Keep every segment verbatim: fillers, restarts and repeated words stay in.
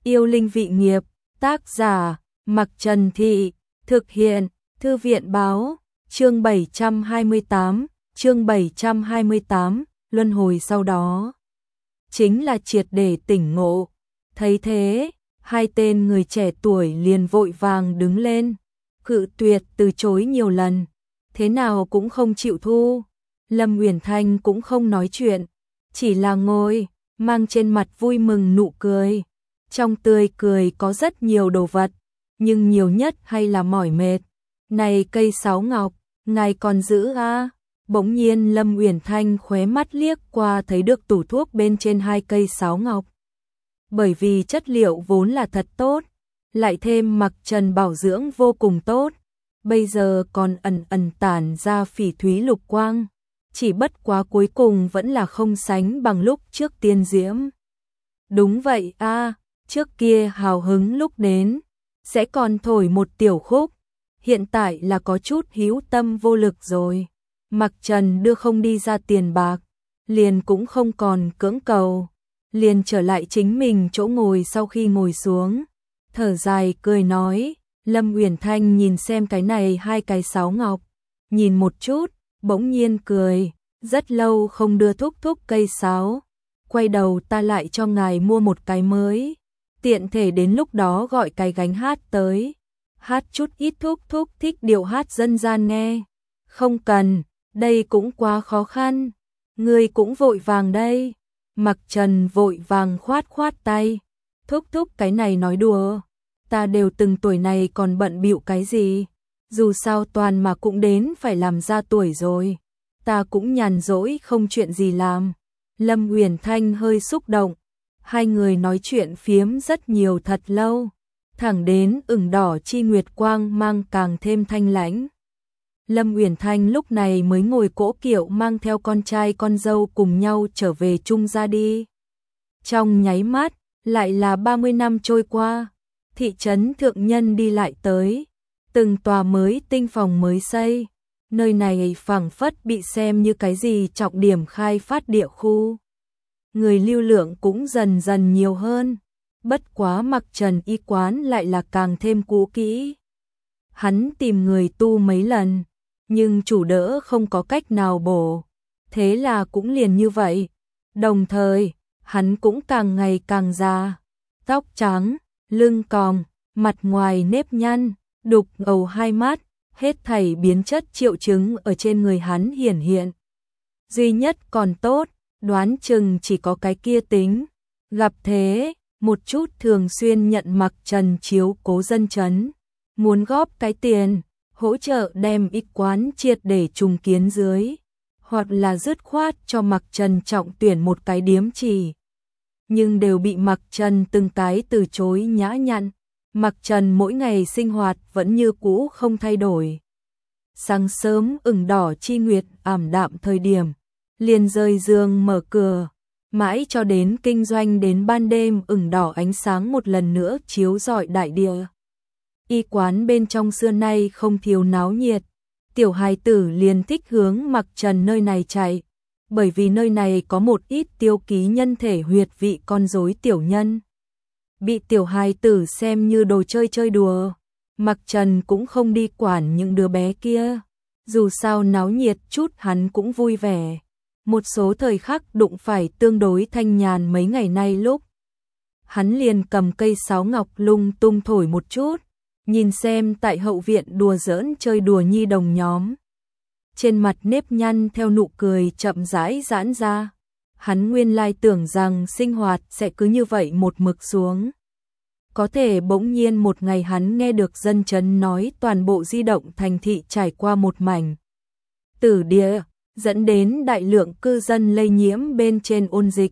Yêu linh vị nghiệp, tác giả, Mặc Trần Thị, thực hiện, Thư viện báo, chương bảy trăm hai mươi tám, chương bảy trăm hai mươi tám, luân hồi sau đó. Chính là triệt để tỉnh ngộ. Thấy thế, hai tên người trẻ tuổi liền vội vàng đứng lên, cự tuyệt từ chối nhiều lần, thế nào cũng không chịu thu. Lâm Uyển Thanh cũng không nói chuyện, chỉ là ngồi, mang trên mặt vui mừng nụ cười. Trong tươi cười có rất nhiều đồ vật, nhưng nhiều nhất hay là mỏi mệt. Này cây sáo ngọc, ngài còn giữ a? Bỗng nhiên Lâm Uyển Thanh khóe mắt liếc qua thấy được tủ thuốc bên trên hai cây sáo ngọc. Bởi vì chất liệu vốn là thật tốt, lại thêm mặc trần bảo dưỡng vô cùng tốt, bây giờ còn ẩn ẩn tản ra phỉ thúy lục quang, chỉ bất quá cuối cùng vẫn là không sánh bằng lúc trước tiên diễm. Đúng vậy a, trước kia hào hứng lúc đến, sẽ còn thổi một tiểu khúc, hiện tại là có chút hữu tâm vô lực rồi. Mặc Trần đưa không đi ra tiền bạc, liền cũng không còn cưỡng cầu, liền trở lại chính mình chỗ ngồi. Sau khi ngồi xuống, thở dài cười nói, Lâm Uyển Thanh nhìn xem cái này hai cái sáo ngọc, nhìn một chút, bỗng nhiên cười, rất lâu không đưa thúc thúc cây sáo, quay đầu ta lại cho ngài mua một cái mới, tiện thể đến lúc đó gọi cái gánh hát tới, hát chút ít thúc thúc thích điệu hát dân gian nghe. Không cần, đây cũng quá khó khăn, ngươi cũng vội vàng đây. Mặc Trần vội vàng khoát khoát tay, thúc thúc cái này nói đùa, ta đều từng tuổi này còn bận bịu cái gì, dù sao toàn mà cũng đến phải làm ra tuổi rồi, ta cũng nhàn rỗi không chuyện gì làm. Lâm Uyển Thanh hơi xúc động, hai người nói chuyện phiếm rất nhiều thật lâu, thẳng đến ửng đỏ chi nguyệt quang mang càng thêm thanh lãnh. Lâm Uyển Thanh lúc này mới ngồi cỗ kiệu mang theo con trai con dâu cùng nhau trở về Trung gia đi. Trong nháy mắt, lại là ba mươi năm trôi qua, thị trấn thượng nhân đi lại tới, từng tòa mới tinh phòng mới xây, nơi này phảng phất bị xem như cái gì trọng điểm khai phát địa khu. Người lưu lượng cũng dần dần nhiều hơn, bất quá Mặc Trần y quán lại là càng thêm cũ kỹ. Hắn tìm người tu mấy lần, nhưng chủ đỡ không có cách nào bổ, thế là cũng liền như vậy. Đồng thời, hắn cũng càng ngày càng già, tóc trắng, lưng còng, mặt ngoài nếp nhăn, đục ngầu hai mắt, hết thảy biến chất triệu chứng ở trên người hắn hiển hiện. Duy nhất còn tốt, đoán chừng chỉ có cái kia tính, gặp thế, một chút thường xuyên nhận Mặc Trần chiếu cố dân chấn, muốn góp cái tiền, hỗ trợ đem y quán triệt để trùng kiến dưới, hoặc là dứt khoát cho Mặc Trần trọng tuyển một cái điếm chỉ. Nhưng đều bị Mặc Trần từng cái từ chối nhã nhặn. Mặc Trần mỗi ngày sinh hoạt vẫn như cũ không thay đổi. Sáng sớm ửng đỏ chi nguyệt ảm đạm thời điểm, liền rời giường mở cửa, mãi cho đến kinh doanh đến ban đêm ửng đỏ ánh sáng một lần nữa chiếu rọi đại địa. Y quán bên trong xưa nay không thiếu náo nhiệt, tiểu hài tử liền thích hướng Mặc Trần nơi này chạy, bởi vì nơi này có một ít tiêu ký nhân thể huyệt vị con rối tiểu nhân. Bị tiểu hài tử xem như đồ chơi chơi đùa, Mặc Trần cũng không đi quản những đứa bé kia, dù sao náo nhiệt chút hắn cũng vui vẻ. Một số thời khắc đụng phải tương đối thanh nhàn mấy ngày nay lúc, hắn liền cầm cây sáo ngọc lung tung thổi một chút, nhìn xem tại hậu viện đùa giỡn chơi đùa nhi đồng nhóm. Trên mặt nếp nhăn theo nụ cười chậm rãi giãn ra, hắn nguyên lai tưởng rằng sinh hoạt sẽ cứ như vậy một mực xuống. Có thể bỗng nhiên một ngày hắn nghe được dân chấn nói toàn bộ di động thành thị trải qua một mảnh tử địa, dẫn đến đại lượng cư dân lây nhiễm bên trên ôn dịch.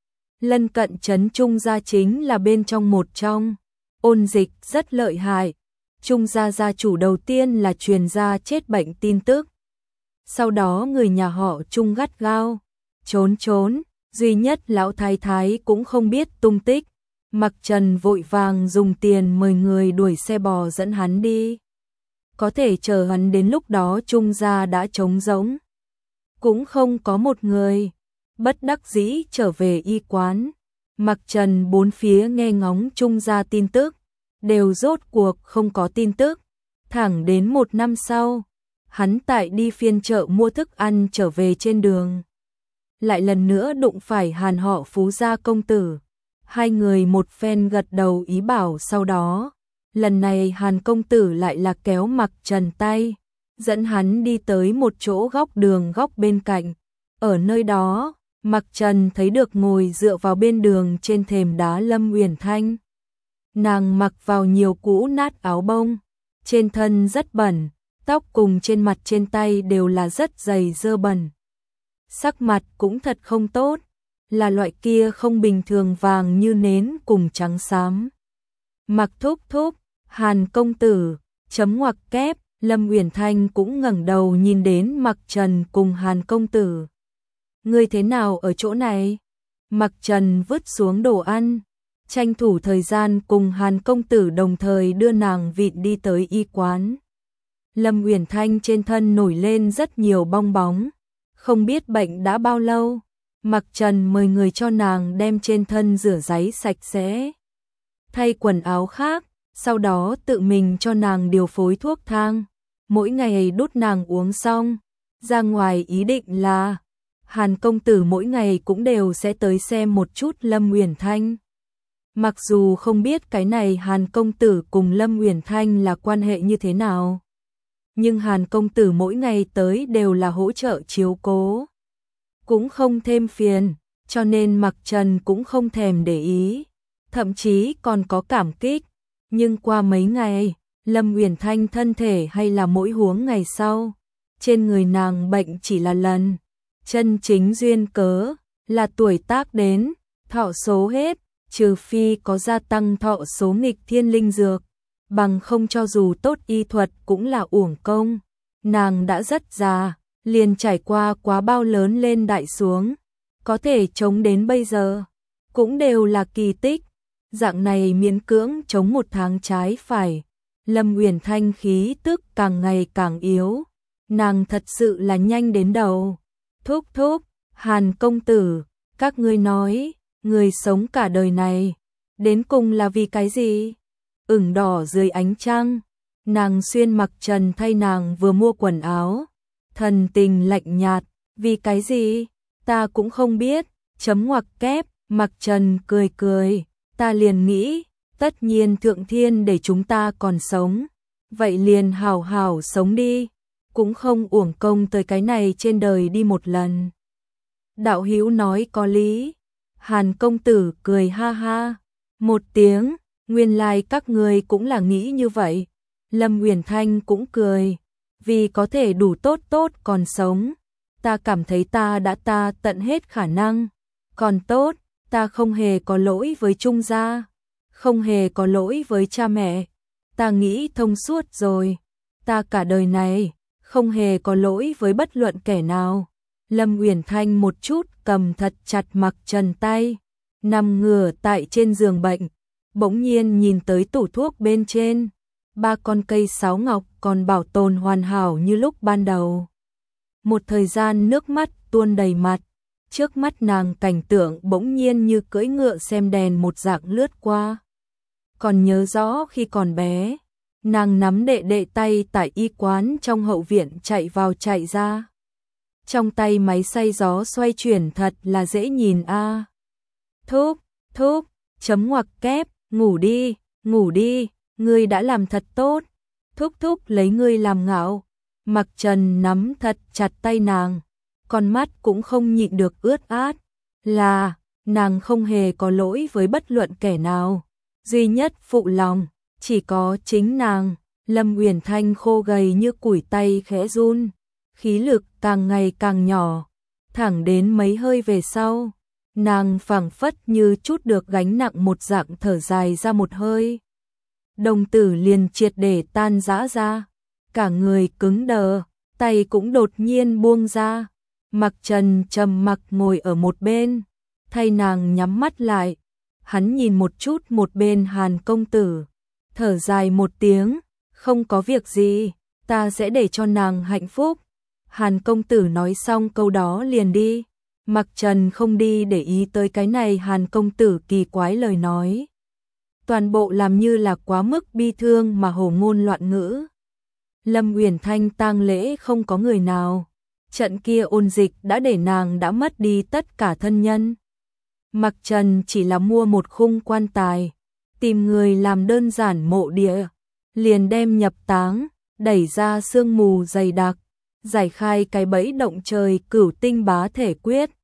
Lân cận trấn Trung gia chính là bên trong một trong, ôn dịch rất lợi hại. Trung gia gia chủ đầu tiên là truyền ra chết bệnh tin tức. Sau đó người nhà họ Trung gắt gao trốn trốn, duy nhất lão thái thái cũng không biết tung tích. Mặc Trần vội vàng dùng tiền mời người đuổi xe bò dẫn hắn đi. Có thể chờ hắn đến lúc đó Trung gia đã trống rỗng, cũng không có một người. Bất đắc dĩ trở về y quán, Mặc Trần bốn phía nghe ngóng chung ra tin tức, đều rốt cuộc không có tin tức. Thẳng đến một năm sau, hắn tại đi phiên chợ mua thức ăn trở về trên đường. Lại lần nữa đụng phải Hàn họ Phú gia công tử. Hai người một phen gật đầu ý bảo sau đó. Lần này Hàn công tử lại là kéo Mặc Trần tay, dẫn hắn đi tới một chỗ góc đường góc bên cạnh. Ở nơi đó, Mặc Trần thấy được ngồi dựa vào bên đường trên thềm đá Lâm Uyển Thanh. Nàng mặc vào nhiều cũ nát áo bông, trên thân rất bẩn, tóc cùng trên mặt trên tay đều là rất dày dơ bẩn. Sắc mặt cũng thật không tốt, là loại kia không bình thường vàng như nến cùng trắng xám. Mặc thúc thúc, Hàn công tử, chấm ngoặc kép, Lâm Uyển Thanh cũng ngẩng đầu nhìn đến Mặc Trần cùng Hàn công tử. Ngươi thế nào ở chỗ này? Mặc Trần vứt xuống đồ ăn, tranh thủ thời gian cùng Hàn công tử đồng thời đưa nàng vịn đi tới y quán. Lâm Uyển Thanh trên thân nổi lên rất nhiều bong bóng, không biết bệnh đã bao lâu. Mặc Trần mời người cho nàng đem trên thân rửa ráy sạch sẽ, thay quần áo khác, sau đó tự mình cho nàng điều phối thuốc thang, mỗi ngày đút nàng uống xong. Ra ngoài ý định là Hàn công tử mỗi ngày cũng đều sẽ tới xem một chút Lâm Uyển Thanh. Mặc dù không biết cái này Hàn công tử cùng Lâm Uyển Thanh là quan hệ như thế nào, nhưng Hàn công tử mỗi ngày tới đều là hỗ trợ chiếu cố, cũng không thêm phiền, cho nên Mặc Trần cũng không thèm để ý, thậm chí còn có cảm kích. Nhưng qua mấy ngày, Lâm Uyển Thanh thân thể hay là mỗi huống ngày sau, trên người nàng bệnh chỉ là lần. Chân chính duyên cớ là tuổi tác đến, thọ số hết, trừ phi có gia tăng thọ số nghịch thiên linh dược, bằng không cho dù tốt y thuật cũng là uổng công. Nàng đã rất già, liền trải qua quá bao lớn lên đại xuống, có thể chống đến bây giờ, cũng đều là kỳ tích. Dạng này miễn cưỡng chống một tháng trái phải, Lâm Uyển Thanh khí tức càng ngày càng yếu, nàng thật sự là nhanh đến đầu. Thúc thúc, Hàn công tử, các ngươi nói, người sống cả đời này, đến cùng là vì cái gì? Ửng đỏ dưới ánh trăng, nàng xuyên Mặc Trần thay nàng vừa mua quần áo, thần tình lạnh nhạt, vì cái gì? Ta cũng không biết, chấm ngoặc kép, Mặc Trần cười cười, ta liền nghĩ, tất nhiên thượng thiên để chúng ta còn sống, vậy liền hảo hảo sống đi. Cũng không uổng công tới cái này trên đời đi một lần. Đạo hữu nói có lý. Hàn công tử cười ha ha một tiếng, nguyên lai các người cũng là nghĩ như vậy. Lâm Uyển Thanh cũng cười, vì có thể đủ tốt tốt còn sống, ta cảm thấy ta đã ta tận hết khả năng, còn tốt, ta không hề có lỗi với Trung gia, không hề có lỗi với cha mẹ, ta nghĩ thông suốt rồi, ta cả đời này không hề có lỗi với bất luận kẻ nào. Lâm Uyển Thanh một chút cầm thật chặt Mặc Trần tay, nằm ngửa tại trên giường bệnh, bỗng nhiên nhìn tới tủ thuốc bên trên, ba con cây sáo ngọc còn bảo tồn hoàn hảo như lúc ban đầu. Một thời gian nước mắt tuôn đầy mặt, trước mắt nàng cảnh tượng bỗng nhiên như cưỡi ngựa xem đèn một dạng lướt qua. Còn nhớ rõ khi còn bé, nàng nắm đệ đệ tay tại y quán trong hậu viện chạy vào chạy ra. Trong tay máy xay gió xoay chuyển thật là dễ nhìn a. À. Thúc, thúc, chấm ngoặc kép, ngủ đi, ngủ đi, ngươi đã làm thật tốt. Thúc thúc lấy ngươi làm ngạo. Mặc Trần nắm thật chặt tay nàng, con mắt cũng không nhịn được ướt át. Là, nàng không hề có lỗi với bất luận kẻ nào. Duy nhất phụ lòng, chỉ có chính nàng. Lâm Uyển Thanh khô gầy như củi tay khẽ run, khí lực càng ngày càng nhỏ, thẳng đến mấy hơi về sau, nàng phảng phất như chút được gánh nặng một dạng thở dài ra một hơi. Đồng tử liền triệt để tan rã ra, cả người cứng đờ, tay cũng đột nhiên buông ra. Mặc Trần trầm mặc ngồi ở một bên, thay nàng nhắm mắt lại. Hắn nhìn một chút một bên Hàn công tử, thở dài một tiếng, không có việc gì, ta sẽ để cho nàng hạnh phúc. Hàn công tử nói xong câu đó liền đi. Mặc Trần không đi để ý tới cái này Hàn công tử kỳ quái lời nói. Toàn bộ làm như là quá mức bi thương mà hồ ngôn loạn ngữ. Lâm Uyển Thanh tang lễ không có người nào. Trận kia ôn dịch đã để nàng đã mất đi tất cả thân nhân. Mặc Trần chỉ là mua một khung quan tài, tìm người làm đơn giản mộ địa, liền đem nhập táng, đẩy ra sương mù dày đặc, giải khai cái bẫy động trời cửu tinh bá thể quyết,